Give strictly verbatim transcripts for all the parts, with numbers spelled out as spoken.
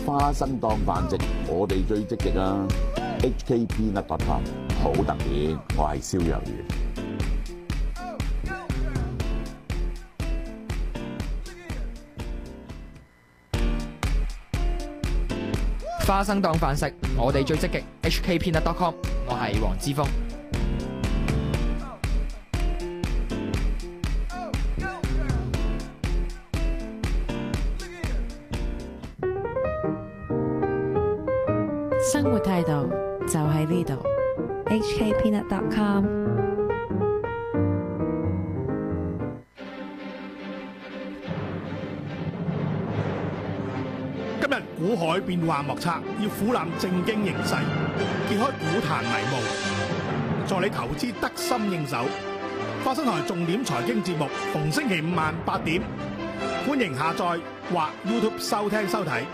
花生當飯食，我哋最積極啊 ！H K Peanut dot com 好特別，我係蕭若元。 花生當飯食，我哋最積極。H K Peanut dot com， 我係黃之鋒。 生活態度就喺呢度 ，H K Peanut dot com。 今日股海變幻莫測，要俯覽正經形勢，揭開股壇迷霧，助你投資得心應手。花生台重點財經節目，逢星期五晚八點，歡迎下載或 YouTube 收聽收睇。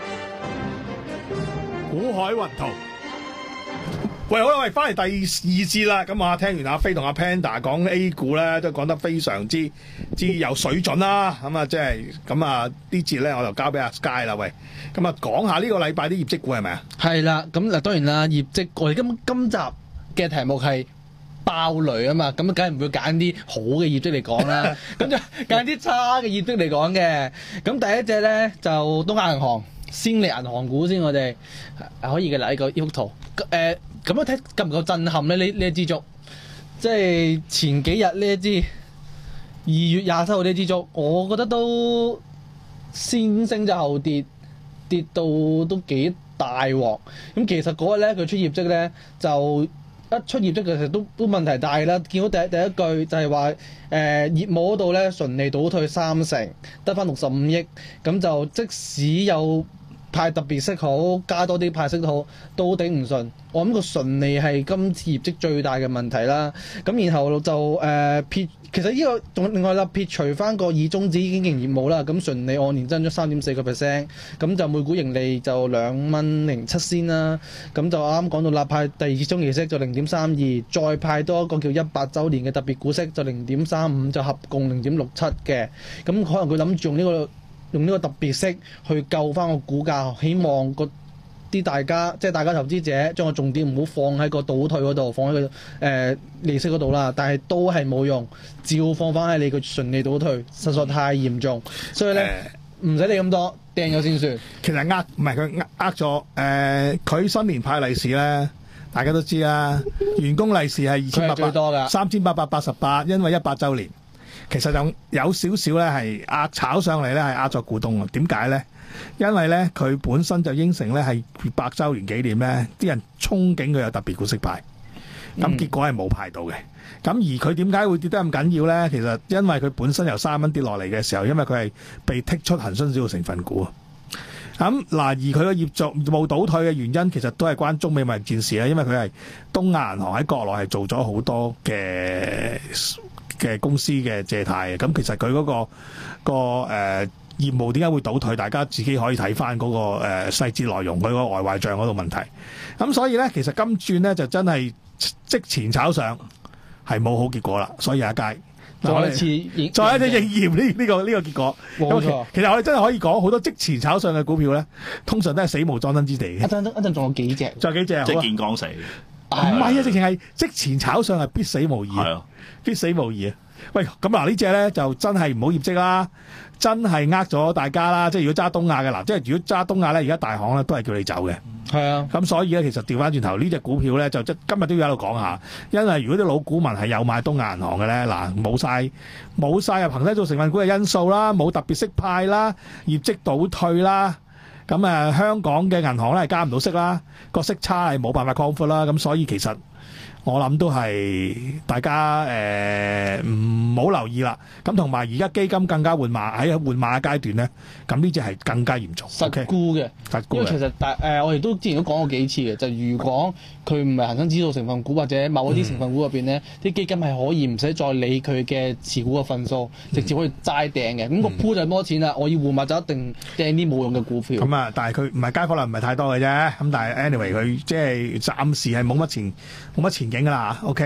股海雲圖，喂，好啦，喂，翻嚟第二節啦。咁啊，聽完阿飛同阿 Panda 講 A 股咧，都講得非常之之有水準啦。咁啊，即係咁啊，呢節咧我就交俾阿 Sky 啦。喂，咁啊，講下呢個禮拜啲業績股係咪啊？係啦，咁嗱，當然啦，業績我哋今今集嘅題目係爆雷啊嘛，咁梗係唔會揀啲好嘅業績嚟講啦，咁就揀啲差嘅業績嚟講嘅。咁第一隻咧就東亞銀行。先嚟銀行股先，我哋可以嘅嗱，呢個呢幅圖，誒咁樣睇夠唔夠震撼咧？呢呢一支竹，即係前幾日呢一支二月廿七號呢支竹，我覺得都先升就後跌，跌到都幾大鑊。咁其實嗰日咧佢出業績咧就一出業績其實都都問題大啦。見到第一第一句就係話誒業務嗰度咧純利倒退三成，得翻六十五億，咁就即使有派特別息好，加多啲派息都好，都頂唔順。我諗個純利係今次業績最大嘅問題啦。咁然後就誒、呃、撇，其實呢、這個仲另外啦，撇除翻個以中止經營業務啦，咁純利按年增咗三點四個 percent，咁就每股盈利就兩蚊零七仙啦。咁就啱啱講到啦，派第二次中期息就零點三二，再派多一個叫一百週年嘅特別股息就零點三五，就合共零點六七嘅。咁可能佢諗住用呢、這個。用呢個特別息去救翻個股價，希望個啲大家即係大家投資者將個重點唔好放喺個倒退嗰度，放喺個誒、呃、利息嗰度啦。但係都係冇用，照放翻喺你個純利倒退，實在太嚴重。所以咧唔使理咁多，掟咗先算。其實呃唔係佢呃呃咗誒，佢、呃、新年派利是咧，大家都知啦。員工利是係二千八百最多㗎，三千八百八十八，因為一百週年。其實就有少少咧係壓炒上嚟咧係壓咗股東啊？點解咧？因為咧佢本身就應承咧係百週年紀念咧，啲人憧憬佢有特別股息派，咁結果係冇派到嘅。咁、嗯、而佢點解會跌得咁緊要咧？其實因為佢本身由三蚊跌落嚟嘅時候，因為佢係被剔出恒生指數成分股啊。咁嗱，而佢嘅業績冇倒退嘅原因，其實都係關中美貿易戰事啦。因為佢係東亞銀行喺國內係做咗好多嘅嘅公司嘅借貸嘅，咁其實佢嗰、那個個誒、呃、業務點解會倒退？大家自己可以睇翻嗰個誒、呃、細節內容，佢個外壞帳嗰度問題。咁所以咧，其實今轉咧就真係即前炒上係冇好結果啦。所以阿佳再一次再一次應驗呢呢個呢、這個結果。冇錯，其實我哋真係可以講好多即前炒上嘅股票咧，通常都係死無葬身之地嘅。一陣一陣仲有幾隻？仲有幾隻？即係見光死。唔係啊，直情係即前炒上係必死無疑。係啊。必死無疑啊！喂，咁嗱呢隻咧就真係唔好業績啦，真係呃咗大家啦。即係如果揸東亞嘅嗱，即係如果揸東亞咧，而家大行咧都係叫你走嘅。係啊，咁所以咧其實調翻轉頭呢隻股票咧就即今日都要喺度講下，因為如果啲老股民係有買東亞銀行嘅咧，嗱冇晒冇晒入恒生指數成分股嘅因素啦，冇特別息派啦，業績倒退啦，咁誒、呃、香港嘅銀行咧係加唔到息啦，個息差係冇辦法擴闊啦，咁所以其實。我諗都係大家誒唔好留意啦，咁同埋而家基金更加換馬喺換馬嘅階段咧，咁呢隻係更加嚴重。實沽嘅，實沽嘅。因為其實大誒、呃，我哋都之前都講過幾次嘅，就如果佢唔係恒生指數成分股或者某一啲成分股入邊咧，啲、嗯、基金係可以唔使再理佢嘅持股嘅份數，直接可以齋掟嘅。咁、嗯、個鋪就係多錢啦，我要換馬就一定掟啲冇用嘅股票。咁啊，但係佢唔係街貨量唔係太多嘅啫。咁但係 anyway 佢即係暫時係冇乜錢冇乜錢。景噶啦 ，OK，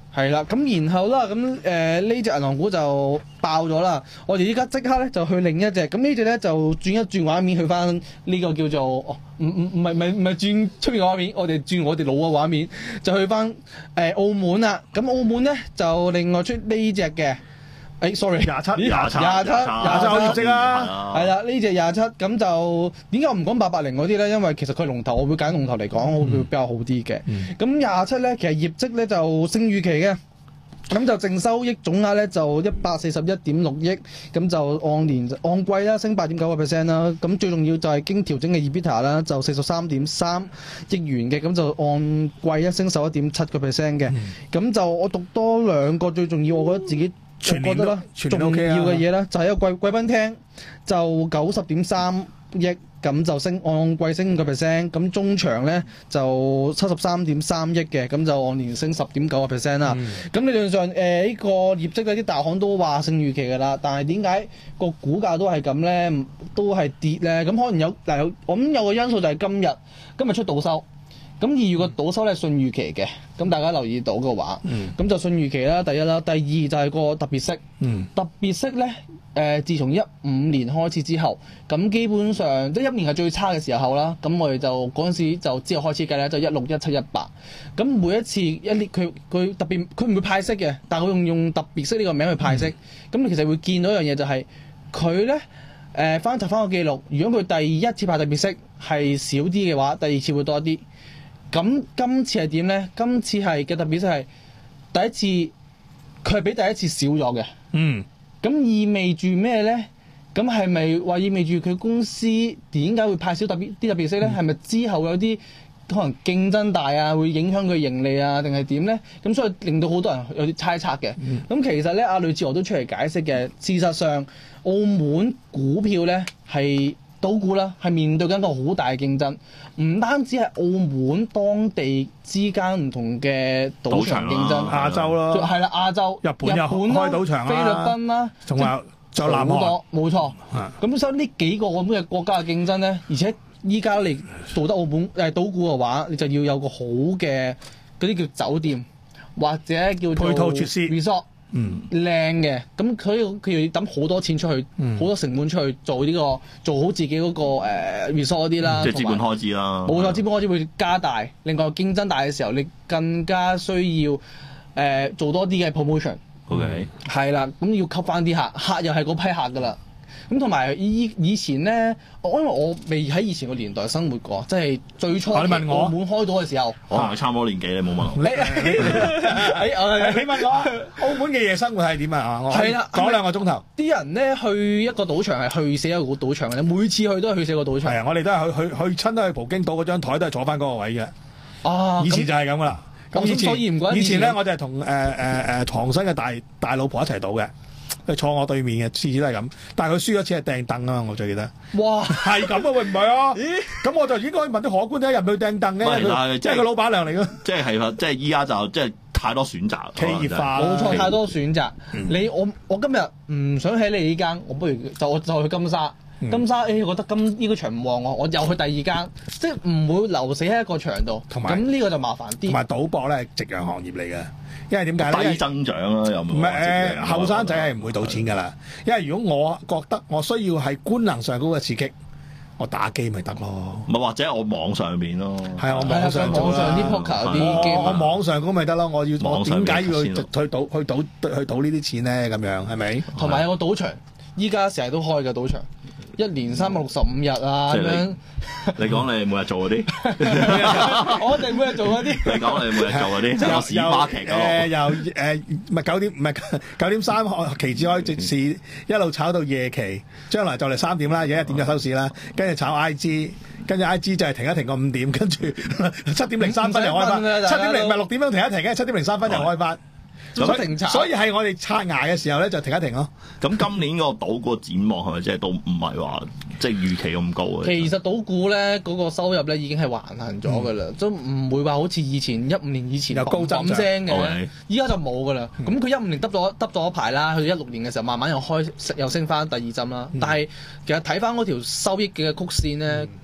係啦，咁然後啦，咁誒呢隻銀行股就爆咗啦。我哋依家即刻咧就去另一隻，咁呢隻咧就轉一轉畫面去翻呢個叫做哦，唔唔唔係唔係唔係轉出面嘅畫面，我哋轉我哋老嘅畫面，就去翻誒、呃、澳門啦。咁澳門咧就另外出呢隻嘅。誒，sorry， 廿七，廿七， 廿七， 廿七好業績啦， 係啦，呢隻廿七，咁就點解我唔講八八零嗰啲咧？因為其實佢龍頭，我會揀龍頭嚟講，我會比較好啲嘅。咁廿七咧，其實業績咧就勝預期嘅，咁就淨收益總額咧就一百四十一點六億，咁就按年按季啦升八點九個 percent 啦。咁最重要就係經調整嘅 EBITDA 啦，就四十三點三億元嘅，咁就按季一升十一點七個 percent 嘅。咁就我讀多兩個最重要，我覺得自己。 全年覺得啦， 全年重 OK 啊要嘅嘢啦，就係一個貴貴賓廳就九十點三億，咁就升按季升五個 percent，咁中場咧就七十三點三億嘅，咁就按年升十點九個 percent 啦。咁、嗯、理論上誒呢、呃呢個業績咧，啲大行都話勝預期㗎啦，但係點解個股價都係咁咧？都係跌咧？咁可能有嗱有，我諗有個因素就係今日今日出倒收。咁而如果倒收咧係順預期嘅，咁大家留意到嘅話，咁、嗯、就順預期啦，第一啦，第二就係個特別息，嗯、特別息咧，誒、呃，自從一五年開始之後，咁基本上即係一年係最差嘅時候啦，咁我哋就嗰陣時就之後開始計咧，就一六一七一八，咁每一次一年佢佢特別佢唔會派息嘅，但係佢用用特別息呢個名去派息，咁、嗯、你其實會見到一樣嘢就係佢咧誒翻查翻個記錄，如果佢第一次派特別息係少啲嘅話，第二次會多啲。咁今次係點咧？今次係嘅特別息係第一次，佢係比第一次少咗嘅。嗯。咁意味住咩咧？咁係咪話意味住佢公司點解會派少特別啲特別息咧？係咪、嗯、之後有啲可能競爭大啊，會影響佢盈利啊，定係點咧？咁所以令到好多人有啲猜測嘅。咁、嗯、其實咧，阿呂志豪都出嚟解釋嘅。事實上，澳門股票咧係。賭股啦，係面對緊一個好大嘅競爭，唔單止係澳門當地之間唔同嘅賭場競爭， 亞洲咯， 係啦，亞洲、 日本又開賭場啦， 菲律賓啦， 仲有就南韓， 冇錯。咁所以呢幾個咁嘅國家嘅競爭咧，而且依家你做得澳門誒賭股嘅話，你就要有個好嘅嗰啲叫酒店或者叫做配套設施 resort。 嗯， 靚嘅，咁佢佢要抌好多錢出去，好、嗯、多成本出去做呢、這個做好自己嗰、那個誒 resort 嗰啲啦， 即係資本開支啦。 冇錯，資本開支會加大。另外競爭大嘅時候，你更加需要誒、呃、做多啲嘅 promotion。 OK， 係啦，咁要吸翻啲客，客又係嗰批客噶啦。咁同埋以以前咧，我因為我未喺以前個年代生活過，即係最初澳門開到嘅時候， 我同你差唔多年紀，你冇問我。 你你問我澳門嘅夜生活係點啊？係啦，講兩個鐘頭。啲人咧去一個賭場係去死一個賭場嘅，每次去都係去死個賭場。 係啊，我哋都係去去去親都去葡京島嗰張台都係坐翻嗰個位嘅。 啊， 以前就係咁噶啦。咁以前以前咧，我就係同誒誒誒唐生嘅大大老婆一齊賭嘅。佢坐我對面嘅，次次都係咁。但係佢輸咗次係掟凳啊！我最記得。 哇， 係咁啊！喂，唔係啊？咦？咁我就應該問啲荷官點解入去掟凳嘅？即係個老闆娘嚟嘅。 即係係即係依家就即係太多選擇， 企業化冇錯，太多選擇。嗯、你我我今日唔想喺你呢間，我不如就我就去金沙。嗯、金沙誒、欸，我覺得今呢個場唔旺我，我又去第二間，即係唔會留死喺一個場度。同埋咁呢個就麻煩啲。同埋賭博咧係夕陽行業嚟嘅。因為點解咧？ 低增長啦，又唔係誒，後生仔係唔會賭錢㗎啦。因為如果我覺得我需要係官能上高嘅刺激，我打機咪得咯。 唔係或者我網上邊咯。 係啊，我網上網上啲 poker 啲 game， 我網上咁咪得咯。我要我點解要去去賭去賭去賭呢啲錢咧？咁樣係咪？ 同埋有個賭場，依家成日都開嘅賭場。一年三百六十五日啊咁樣， 你講你每日做嗰啲， 我哋每日做嗰啲。 你講你每日做嗰啲，即係我市花期誒由誒唔係九點唔係九點三期指開直市，一路炒到夜期，將來就嚟三點啦，而家一點就收市啦，跟住炒 I G， 跟住 I G 就係停一停個五點，跟住七點零三分又開翻，七點零唔係六點鐘停一停，跟住七點零三分又開翻。所以所以係我哋刷牙嘅時候咧，就停一停咯。 咁今年嗰個賭個展望係咪即係都唔係話即係預期咁高嘅？ 其實賭股咧嗰個收入咧已經係橫行咗㗎啦，嗯、都唔會話好似以前一五年以前有高增長嘅，依家就冇㗎啦。咁佢一五年得咗得咗一排啦，去到一六年嘅時候慢慢又開又升翻第二針啦。嗯、但係其實睇翻嗰條收益嘅曲線咧。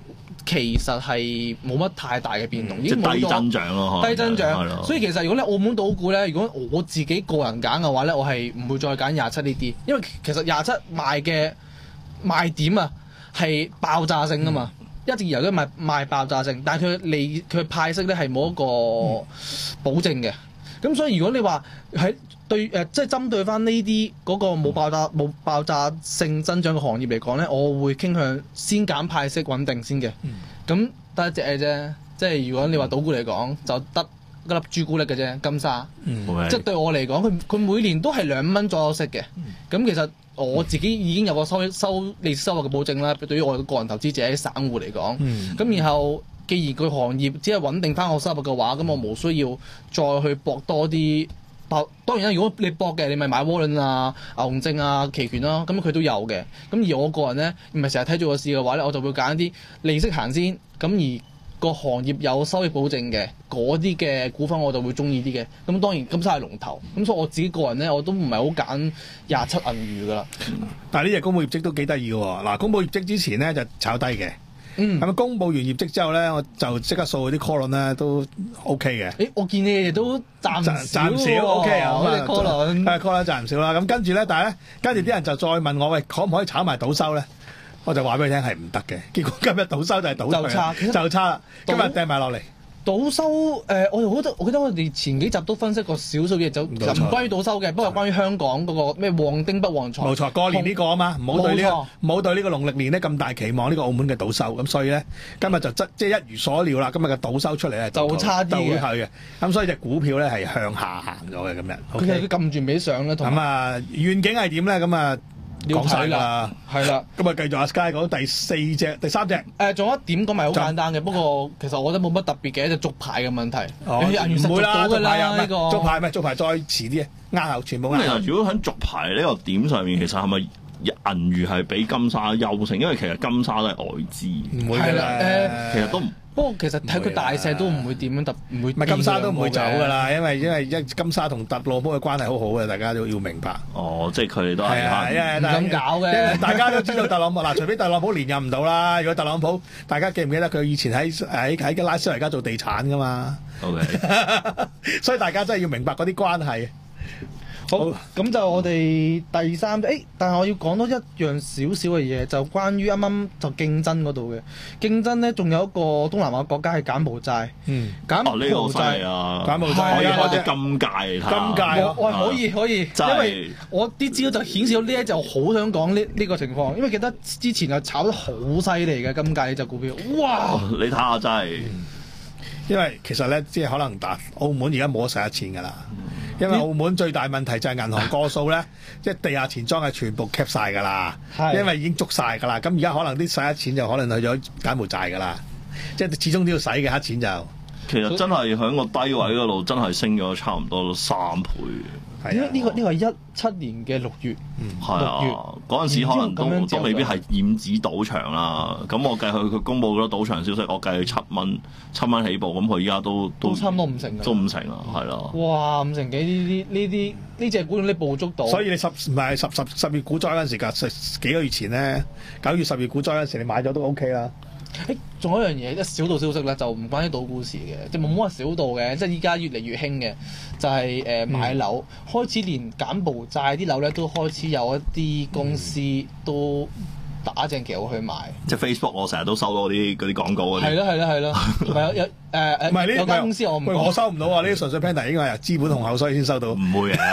其實係冇乜太大嘅變動，已即係低經冇咗增長咯，可能低增長。 係咯所以其實如果咧澳門賭股咧，如果我自己個人揀嘅話咧，我係唔會再揀廿七呢啲，因為其實廿七賣嘅賣點啊係爆炸性啊嘛。嗯一直以來都賣賣爆炸性，但係佢利佢派息咧係冇一個保證嘅。咁所以如果你話喺對誒、呃，即係針對翻呢啲嗰個冇爆炸冇爆炸性增長嘅行業嚟講咧，我會傾向先減派息穩定先嘅。咁得一隻嘅啫，即係如果你話賭股嚟講，就得一粒朱古力嘅啫，金沙。 嗯 Okay. 即係對我嚟講，佢佢每年都係兩蚊左右息嘅。咁其實我自己已經有個收收利息收入嘅保證啦。對於我嘅個人投資者、散戶嚟講，咁、 嗯、 然後既然個行業只係穩定翻我收入嘅話，咁我冇需要再去搏多啲。搏當然啦，如果你搏嘅，你咪買窩輪啊、牛熊證啊、期權啦，咁佢都有嘅。咁而我個人咧，唔係成日睇住個市嘅話咧，我就會揀一啲利息行先。咁而個行業有收益保證嘅嗰啲嘅股份，我就會中意啲嘅。咁當然金沙係龍頭，咁所以我自己個人咧，我都唔係好揀廿七銀娛噶啦。 但係呢隻公佈業績都幾得意嘅喎。嗱，公佈業績之前咧就炒低嘅。 嗯， 咁啊，公佈完業績之後咧，我就即刻掃啲 call 輪咧都 OK 嘅。 誒，我見你哋都賺唔少賺少 OK 啊， 我哋 call 輪係 call 輪賺唔少啦。咁跟住咧，但係咧，跟住啲人就再問我，喂，可唔可以炒埋賭收咧？我就話俾你聽係唔得嘅。結果今日賭收就係賭就差就差啦。今日掟埋落嚟。 賭收誒、呃，我覺得我記得我哋前幾集都分析過少數嘢，就就唔關於賭收嘅，不過關於香港嗰個咩旺丁不旺財。 冇錯，過年呢個啊嘛，唔好對呢、呢個冇錯唔好對呢個農曆年咧咁大期望呢個澳門嘅賭收，咁所以咧今日就即即係一如所料啦，今日嘅賭收出嚟咧就差啲嘅係嘅，咁所以隻股票咧係向下行咗嘅今日。 佢係佢撳住尾上咧，同咁啊願景係點咧？咁啊講晒啦， 係啦。 咁啊繼續阿 Sky 講第四隻、第三隻。 誒，仲有一點講埋好簡單嘅，不過其實我覺得冇乜特別嘅，就續牌嘅問題。 哦你人員實唔會啦， 續到㗎續牌啊， 啦，呢個續牌咪續牌再遲啲啊，押後全部咁其押後。 實如果喺續牌呢個點上面，其實係咪銀娛係比金沙優勝？因為其實金沙都係外資， 唔會㗎係啦啦， 其實都唔。 不過其實睇佢大細都唔會點樣特，唔會。 唔係金沙都唔會走㗎啦，因為因為一金沙同特朗普嘅關係好好嘅，大家都要明白。 哦，即係佢哋都係係啊，因為唔敢搞嘅因為大家都知道特朗普嗱，除非特朗普連任唔到啦。如果特朗普，大家記唔記得佢以前喺喺喺拉斯維加做地產㗎嘛？ OK。 所以大家真係要明白嗰啲關係。 好，咁就我哋第三，誒、但係我要講多一樣少少嘅嘢，就關於啱啱就競爭嗰度嘅競爭咧，仲有一個東南亞國家係柬埔寨。 嗯， 柬哦，呢個埔犀利寨， 啊！ 柬埔寨可以係啊開隻金戒嚟睇下。 金戒我我係可以可以， 真係因為我啲資料就顯示到呢一隻，我好想講呢呢個情況，因為記得之前就炒得好犀利嘅金界呢隻股票，哇！ 哦你睇下真係。 因為其實咧，即係可能打澳門而家冇得使一錢㗎啦。因為澳門最大問題就係銀行個數咧，即係地下錢莊係全部 cap 晒㗎啦， 係因為已經捉晒㗎啦。咁而家可能啲使一錢就可能去咗柬埔寨㗎啦，即係始終都要使嘅黑錢就。 其實真係喺個低位嗰度，真係升咗差唔多三倍。 係啊， 呢個呢個係一七年嘅六月， 係六月啊，嗰陣時可能都然之後咁樣都未必係染指賭場啦。咁我計佢佢公佈咗賭場消息，我計佢七蚊七蚊起步，咁佢依家都都差唔多五成㗎。 都五成啦，係咯。 哇！五成幾呢啲呢啲呢隻股你捕捉到， 所以你十唔係十十十月股災嗰陣時㗎，十幾個月前咧，九月十月股災嗰陣時，你買咗都 OK 啦。 誒，仲有一樣嘢，一小道消息咧，就唔關啲賭股事嘅，即係冇乜話小道嘅，即係依家越嚟越興嘅，就係、誒、 嗯買樓，開始連柬埔寨啲樓咧都開始有一啲公司都打正旗號去買。 即係 Facebook，我成日都收到嗰啲嗰啲廣告嗰啲。 係咯係咯係咯，唔係有有誒誒， 唔係呢有間公司我唔喂，我講。 收唔到啊！呢啲純粹 Panda 應該係由資本雄厚所以先收到。 唔會嘅。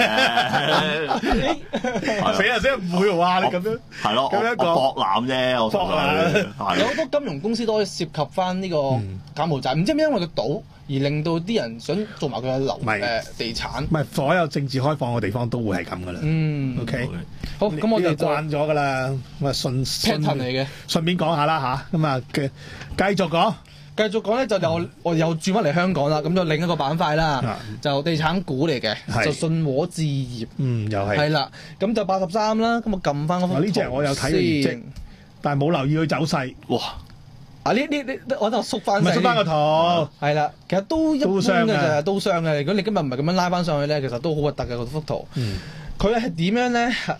死啊死啊！唔會話你咁樣。 係咯，我咁樣講我博覽啫，我博覽係有好多金融公司都可以涉及翻呢個柬埔寨，唔知係咪因為個賭而令到啲人想做埋佢嘅樓唔係誒地產唔。係所有政治開放嘅地方都會係咁噶啦。 嗯 OK， 好，咁我哋就呢個慣咗噶啦。咁啊順順 pattern 嚟嘅。 順便講下啦吓，咁啊嘅繼續講。 繼續講咧，就又我又轉翻嚟香港啦，咁就另一個板塊啦， 啊就地產股嚟嘅， 係就信和置業嗯，又係。 係啦，咁就八十三啦，咁我撳翻嗰幅啊呢隻我有睇佢業績先但係冇留意佢走勢。 哇！ 啊呢呢呢，我就縮翻唔係縮翻個圖。 係啦，其實都一般都傷㗎嘅咋，都傷嘅。如果你今日唔係咁樣拉翻上去咧，其實都好核突嘅嗰幅圖。 嗯佢係點樣咧？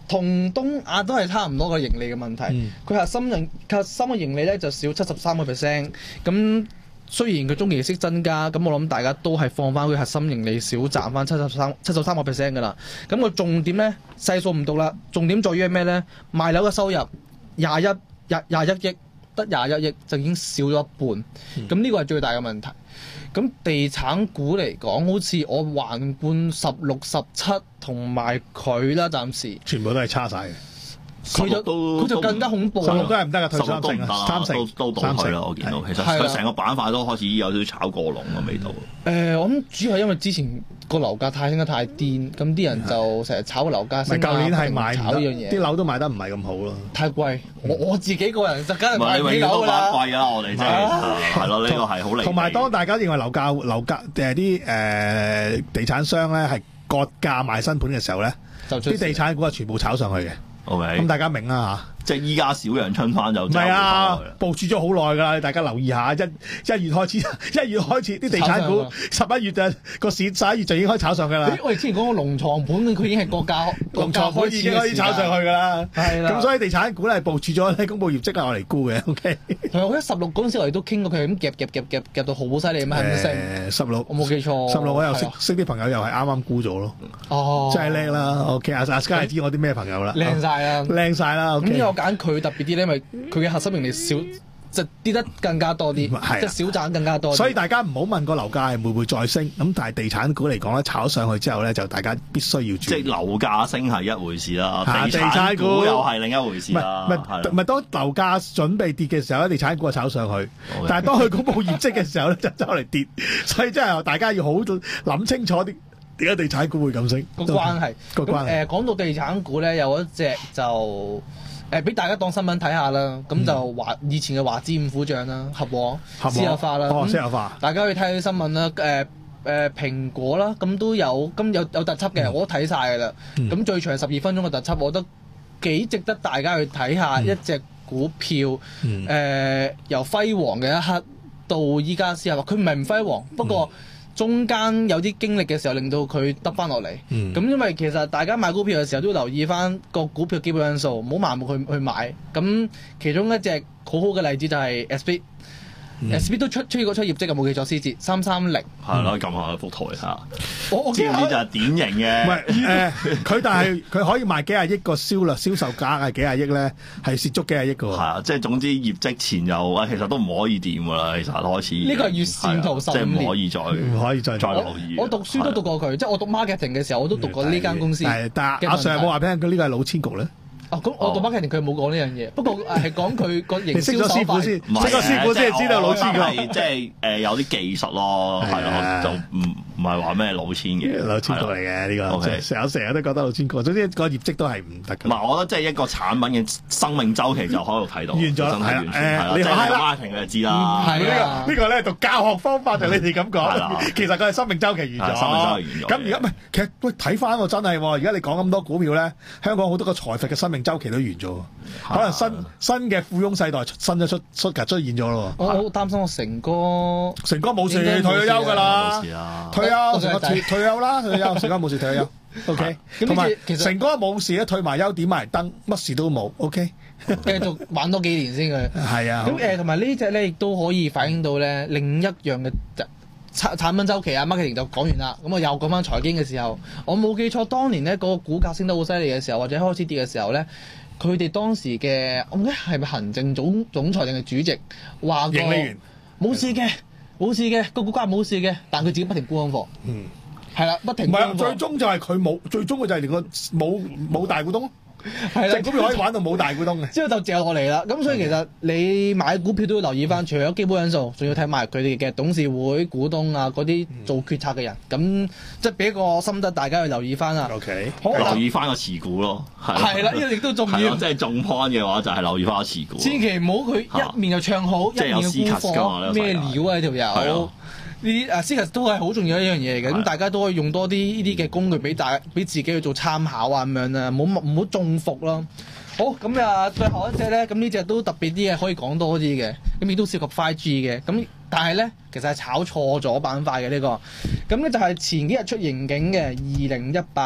同東亞都係差唔多個盈利嘅問題。佢、 嗯、 核心盈核心嘅盈利咧就少七十三個 percent。咁雖然佢中期息增加，咁我諗大家都係放翻佢核心盈利少賺翻七十三七十三個 percent 㗎啦。咁、個重點咧細數唔讀啦，重點在於係咩咧？賣樓嘅收入廿一廿廿一億，得廿一億就已經少咗一半。咁呢、嗯、個係最大嘅問題。咁地產股嚟講，好似我橫貫十六、十七同埋佢啦，暫時全部都係差晒嘅。 佢就佢就更加恐怖。 十六都係唔得㗎，退三成啊，三成都都倒退啦。我見到其實佢成個板塊都開始有少少炒過龍嘅味道。 誒，我諗主要係因為之前個樓價太升得太癲，咁啲人就成日炒個樓價升。 舊年係買炒呢樣嘢， 啲樓都買得唔係咁好咯。 太貴，我我自己個人就梗係買唔唔起樓㗎啦。 貴啊！我哋真係係咯，呢個係好離奇。 同埋當大家認為樓價樓價誒啲誒地產商咧係割價賣新盤嘅時候咧，啲地產股係全部炒上去嘅。 OK， 咁大家明啦嚇。 即係依家小陽春翻就唔係啊，部署咗好耐㗎啦，大家留意下，一一月開始，一月開始啲地產股十一月就個市十一月就已經開始炒上㗎啦。 我哋之前講個農床盤，佢已經係國價， 農床盤已經可以炒上去㗎啦。 係啦， 咁所以地產股咧係部署咗咧公佈業績係我嚟沽嘅。OK。 同埋我覺得十六嗰陣時我哋都傾過，佢係咁夾夾夾夾夾到好犀利，咁係咪升？ 十六， 我冇記錯。 十六我又識識啲朋友又係啱啱沽咗咯。 哦， 真係叻啦。OK，阿阿 Sky 知我啲咩朋友啦？ 靚晒啦， 靚晒啦。 咁我揀佢特別啲。因為佢嘅核心盈利少，就跌得更加多啲，即係少賺更加多。 所以大家唔好問個樓價係會唔會再升，咁但係地產股嚟講咧，炒上去之後咧，就大家必須要注意。 即係樓價升係一回事啦， 地產股又係另一回事啦。 唔係唔係，當樓價準備跌嘅時候咧，地產股就炒上去。但係當佢公佈業績嘅時候咧，就走嚟跌。所以真係大家要好諗清楚啲點解地產股會咁升個關係。 個關係。 誒講到地產股咧，有一隻就。誒俾大家當新聞睇下啦，咁就華以前嘅華資五虎將啦，合和、私有化啦， 哦，私有化， 大家去睇啲新聞啦，誒誒蘋果啦，咁都有，咁有有特輯嘅，我都睇晒㗎啦。咁最長十二分鐘嘅特輯，我覺得幾值得大家去睇下一隻股票，誒由輝煌嘅一刻到依家私有化，佢唔係唔輝煌，不過。中間有啲經歷嘅時候，令到佢得翻落嚟。咁、嗯、因為其實大家買股票嘅時候都要留意翻個股票基本因素，唔好盲目去去買。咁其中一隻好好嘅例子就係 S B。 嗯、 S B 都出出過出業績嘅，冇記錯，思捷三三零係啦，撳下幅圖嚟睇下。 我我知唔知就係典型嘅？ 唔係誒，佢但係佢可以賣幾廿億個銷量銷售價係幾廿億咧，係蝕足幾廿億嘅喎。 係啊，即係總之業績前又其實都唔可以掂㗎啦，其實開始。 呢個係月線圖十五年， 即係唔可以再唔可以再再留意。 我讀書都讀過佢，即係我讀 marketing 嘅時候，我都讀過呢間公司。 係，但係阿 Sir 有冇話俾人佢呢個係老千局咧？ 哦，咁我讀 marketing 佢冇講呢樣嘢，不過係講佢個營銷手法。 你識咗師傅先，識咗師傅先係知道老千局。即係誒有啲技術咯，係咯，就唔唔係話咩老千嘅。 老千局嚟嘅呢個，成日成日都覺得老千局。總之個業績都係唔得㗎。 唔係，我覺得即係一個產品嘅生命週期就喺度睇到。 完咗啦，係誒，你係 marketing 佢就知啦。 係呢個呢個咧讀教學方法就你哋咁講。其實佢係生命週期完咗。 生命週期完咗。 咁而家唔係，其實喂睇翻喎，真係喎。而家你講咁多股票咧，香港好多個財閥嘅生命週期都完咗。可能新新嘅富翁世代新咗出出出出現咗咯。 我好擔心我成哥， 成哥冇事退咗休㗎啦，退休成哥退退休啦，退休成哥冇事退休。O K，同埋成哥冇事咧，退埋休點埋燈，乜事都冇。O K，繼續玩多幾年先佢。 係啊。 咁誒同埋呢隻咧亦都可以反映到咧另一樣嘅產產品週期啊 ，marketing 就講完啦。咁我又講翻財經嘅時候，我冇記錯，當年咧嗰個股價升得好犀利嘅時候，或者開始跌嘅時候咧。佢哋當時嘅我唔記得係咪行政總總裁定係主席話過冇事嘅，冇事嘅個股價冇事嘅，但佢自己不停沽緊貨。嗯，係啦，不停。唔係， 最終就係佢冇，最終佢就係連個冇冇大股東。係啦，股票可以玩到冇大股東嘅， 之後就借落嚟啦。咁所以其實你買股票都要留意翻，除咗基本因素，仲要睇埋佢哋嘅董事會、股東啊嗰啲做決策嘅人。咁即係俾一個心得，大家去留意翻啦。 OK，留意翻個持股咯。 係啦，呢個亦都重要。 即係中 point 嘅話，就係留意翻個持股。 千祈唔好佢一面又唱好，一面又沽貨，咩料啊條友？呢啲啊 C 都係好重要一樣嘢嚟嘅，咁大家都可以用多啲呢啲嘅工具俾大俾自己去做參考啊咁樣啊，唔好唔好中伏咯。好，咁啊，最後一隻咧，咁呢隻都特別啲嘅，可以講多啲嘅，咁亦都涉及 五 G 嘅，咁但係咧其實係炒錯咗板塊嘅呢個，咁咧就係前幾日出盈警嘅二零一八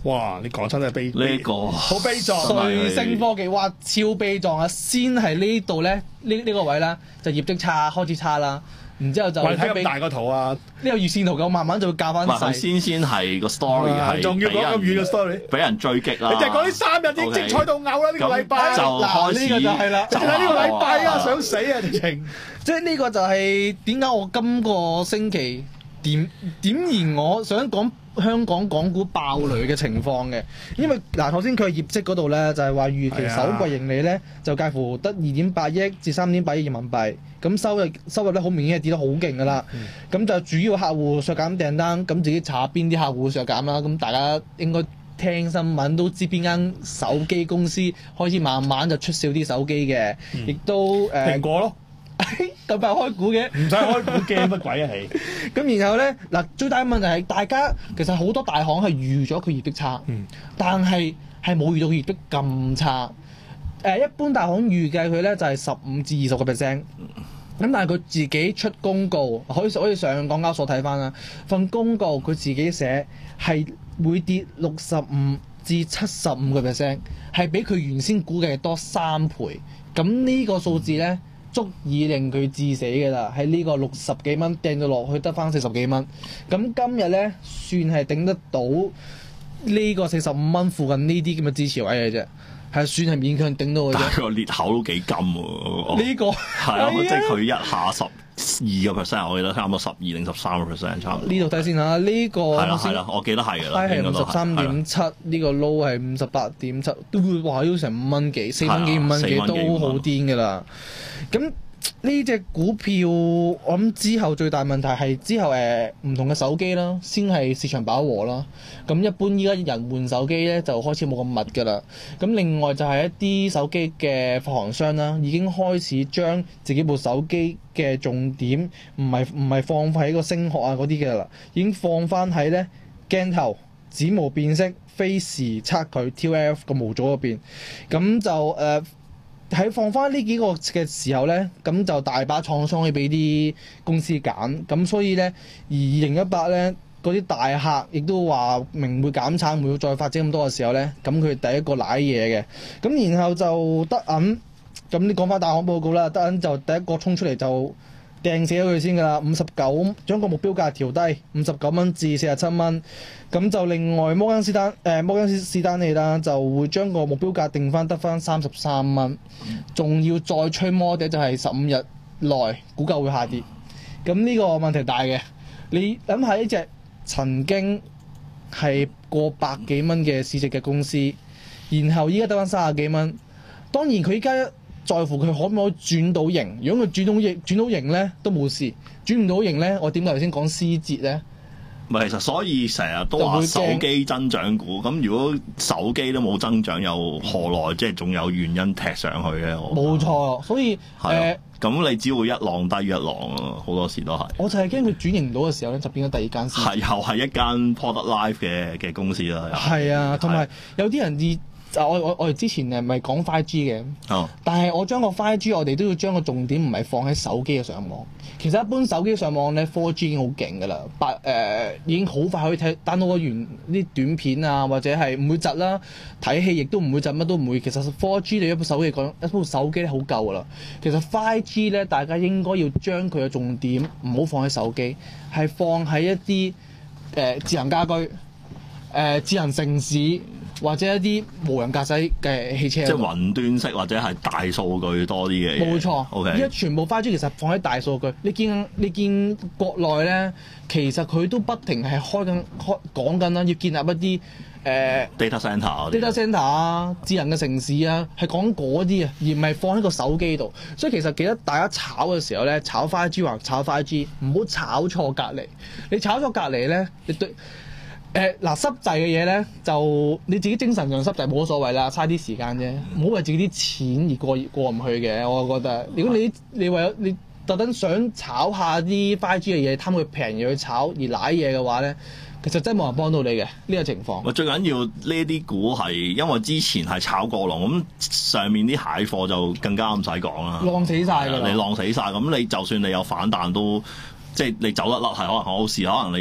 哇！你講真係悲呢個好悲壯。 瑞聲科技哇超悲壯啊！先係呢度咧，呢呢個位啦，就業績差開始差啦，然之後就睇咁大個圖啊！ 呢個月線圖咁慢慢就會教翻唔係佢細。 先先係個 story 係仲要講咁遠嘅 story， 俾人追擊啦。 你就係講呢三日已經精彩到嘔啦！呢個禮拜就嗱開始呢個就係啦你睇呢個禮拜啊， 就想死啊！直情即係呢個就係點解我今個星期點點燃我想講香港港股爆雷嘅情況嘅，因為嗱首先佢業績嗰度咧就係話預期首季盈利咧就介乎得二點八億至三點八億人民幣，咁收入收入咧好明顯係跌得好勁噶啦，咁、嗯、就主要客戶削減訂單，咁自己查下邊啲客戶削減啦，咁大家應該聽新聞都知邊間手機公司開始慢慢就出少啲手機嘅，亦、嗯、都誒、呃、 蘋果咯。 咁快開估嘅， 唔使開估驚乜鬼啊！係咁然後咧嗱，最大嘅問題係大家其實好多大行係預咗佢業績差， 嗯、但係係冇預到佢業績咁差。誒、呃，一般大行預計佢咧就係十五至二十個 percent，咁但係佢自己出公告，可以可以上港交所睇翻啦。份公告佢自己寫係會跌六十五至七十五個 percent，係比佢原先估計多三倍。咁呢個數字咧，足以令佢致死嘅啦，喺呢個六十幾蚊掟到落去得翻四十幾蚊。咁今日咧算係頂得到呢個四十五蚊附近呢啲咁嘅支持位嘅啫，係算係勉強頂到嘅啫。 但係個裂口都幾金喎。 呢、這個係啊，即係佢一下十二個 percent，我記得差唔多十二定十三個 percent 差唔多。 呢度睇先嚇，呢、這個係啦係啦，我記得係㗎啦。 係五十三點七，呢個 low 係五十八點七，都會話要成五蚊幾、四蚊幾、五蚊幾都好癲㗎啦。咁呢隻股票，我諗之後最大問題係之後誒唔、呃、同嘅手機啦，先係市場飽和啦。咁一般依家人換手機咧就開始冇咁密㗎啦。咁另外就係一啲手機嘅發行商啦，已經開始將自己部手機嘅重點唔係唔係放喺個聲學啊嗰啲嘅啦，已經放翻喺咧鏡頭、指模辨識、非時測距 T O F 個模組嗰邊。咁就誒。呃喺放翻呢幾個嘅時候咧，咁就大把廠商可以俾啲公司揀，咁所以咧，而二零一八咧嗰啲大客亦都話明會減產，唔會再發展咁多嘅時候咧，咁佢第一個舐嘢嘅，咁然後就德銀，咁你講翻大行報告啦，德銀就第一個衝出嚟就掟死咗佢先㗎啦，五十九將個目標價調低五十九蚊至四十七蚊，咁就另外摩根斯丹誒、呃、摩根斯丹利啦，就會將個目標價定翻得翻三十三蚊，仲要再吹摩底就係十五日內股價會下跌，咁呢個問題大嘅，你諗下呢隻曾經係過百幾蚊嘅市值嘅公司，然後依家得翻三十幾蚊，當然佢依家在乎佢可唔可以轉到型，如果佢轉到型轉到型咧都冇事，轉唔到型咧，我點解頭先講思捷咧？ 唔係，其實所以成日都話手機增長股，咁如果手機都冇增長，又何來即係仲有原因踢上去嘅？ 冇錯，所以誒， 咁、呃、你只會一浪低於一浪啊，好多時都係。 我就係驚佢轉型唔到嘅時候咧，就變咗第二間先。 係又係一間 product life 嘅嘅公司啦。 係啊，同埋有啲人以。我我我哋之前誒咪講 五 G 嘅， 哦、 但係我將個五 G 我哋都要將個重點唔係放喺手機嘅上網。其實一般手機上網咧，四 G 已經好勁㗎啦，八誒、呃、已經好快可以睇 download 完啲短片啊，或者係唔會窒啦，睇戲亦都唔會窒，乜都唔會。其實四 G 對一部手機嚟講，一部手機咧好夠㗎啦。其實五 G 咧，大家應該要將佢嘅重點唔好放喺手機，係放喺一啲誒、呃、智能家居、誒、呃、智能城市。或者一啲無人駕駛嘅汽車， 即係雲端式或者係大數據多啲嘅嘢。 冇錯，OK。而家全部五 G 其實放喺大數據。你見你見國內咧，其實佢都不停係開緊開講緊啦，要建立一啲誒、呃、 data centre、 data centre 啊，智能嘅城市啊，係講嗰啲啊，而唔係放喺個手機度。所以其實記得大家炒嘅時候咧，炒五 G 或炒五 G，唔好炒錯隔離。你炒咗隔離咧，你對。誒嗱、呃、濕滯嘅嘢咧，就你自己精神上濕滯冇乜所謂啦，嘥啲時間啫，唔好為自己啲錢而過過唔去嘅。我覺得，如果你你為咗你特登想炒下啲 五 G 嘅嘢，貪佢平嘢去炒而賴嘢嘅話咧，其實真係冇人幫到你嘅呢、呢個情況。 最緊要呢啲股係因為之前係炒過龍，咁上面啲蟹貨就更加唔使講啦， 浪死晒㗎啦， 你浪死晒，咁你就算你有反彈都，即係你走得甩係可能好事，可能你。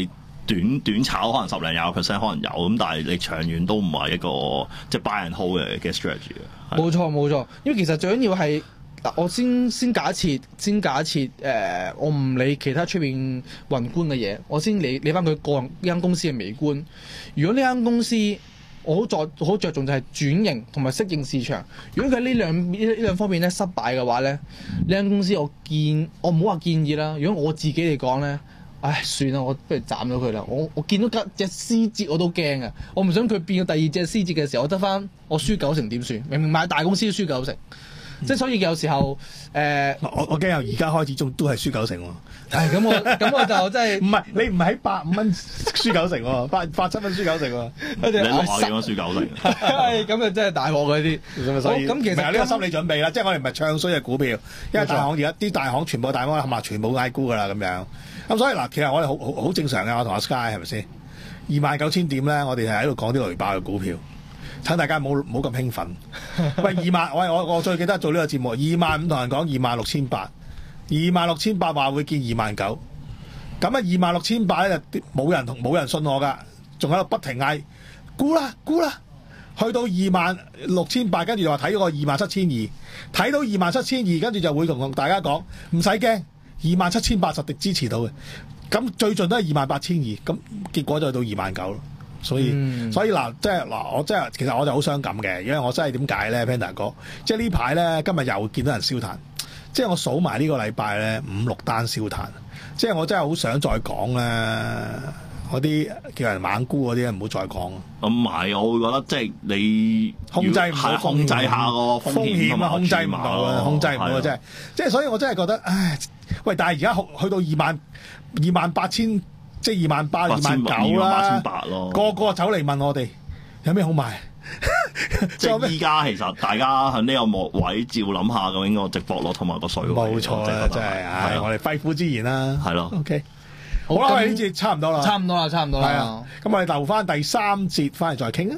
短短炒可能十零廿個 percent 可能有，咁但係你長遠都唔係一個即係 buy and hold 嘅嘅 strategy 嘅。 冇錯冇錯，因為其實最緊要係嗱，我先先假設先假設誒、呃，我唔理其他出邊宏觀嘅嘢，我先理理翻佢個人呢間公司嘅微觀。如果呢間公司我好着好着重就係轉型同埋適應市場。如果佢呢兩呢呢兩方面咧失敗嘅話咧，呢間公司我建我唔好話建議啦。如果我自己嚟講咧，唉算啦，我不如斬咗佢啦。我我見到隻獅子我都驚啊！我唔想佢變到第二隻獅子嘅時候，我得翻我輸九成點算？明明買大公司都輸九成，嗯、即係所以有時候誒，呃、 我我驚由而家開始仲都係輸九成喎。 唉，咁我咁我就真係唔係你唔係喺百五蚊輸九成喎，百百七蚊輸九成喎， 你六下幾蚊輸九成？ 係咁就真係大鑊嗰啲。 所以咁其實呢個心理準備啦，即係我哋唔係唱衰嘅股票，因為大行而家啲大行全部大行冚唪唥全部嗌沽㗎啦咁樣。咁所以嗱，其實我哋好好好正常嘅，我同阿 Sky 係咪先？二萬九千點咧，我哋係喺度講啲雷爆嘅股票，等大家唔好唔好咁興奮。喂，二萬，我我我最記得做呢個節目，二萬五同人講二萬六千八，二萬六千八話會見二萬九，咁啊二萬六千八咧就冇人同冇人信我㗎，仲喺度不停嗌沽啦沽啦，去到二萬六千八，跟住就話睇嗰個二萬七千二，睇到二萬七千二，跟住就會同大家講唔使驚。二萬七千八實力支持到嘅，咁最盡都係二萬八千二，咁結果就去到二萬九咯。所以、嗯、所以嗱，即係嗱，我真係其實我就好傷感嘅，因為我真係點解咧 Panda 哥，即係呢排咧今日又見到人燒炭，即係我數埋呢個禮拜咧五六單燒炭，即係我真係好想再講咧，嗰啲叫人猛沽嗰啲唔好再講。 咁唔係，我會覺得即係你控制唔到， 控制下個風險啊， 控制唔到啊，控制唔到啊，真係，即係所以我真係覺得，唉，喂，但係而家去到二萬二萬八千，即係二萬八、二萬九啦， 八千八咯， 個個走嚟問我哋有咩好賣。 即係依家其實大家喺呢個幕位照諗下究竟個直播率同埋個水位。 冇錯啦，真係，係我哋肺腑之言啦。 係咯 ，OK。好啦，我哋呢節差唔多啦， 差唔多啦，差唔多啦。 係啊，咁我哋留翻第三節翻嚟再傾啊。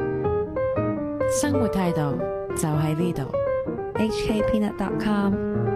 生活態度就喺呢度。H K Peanut dot com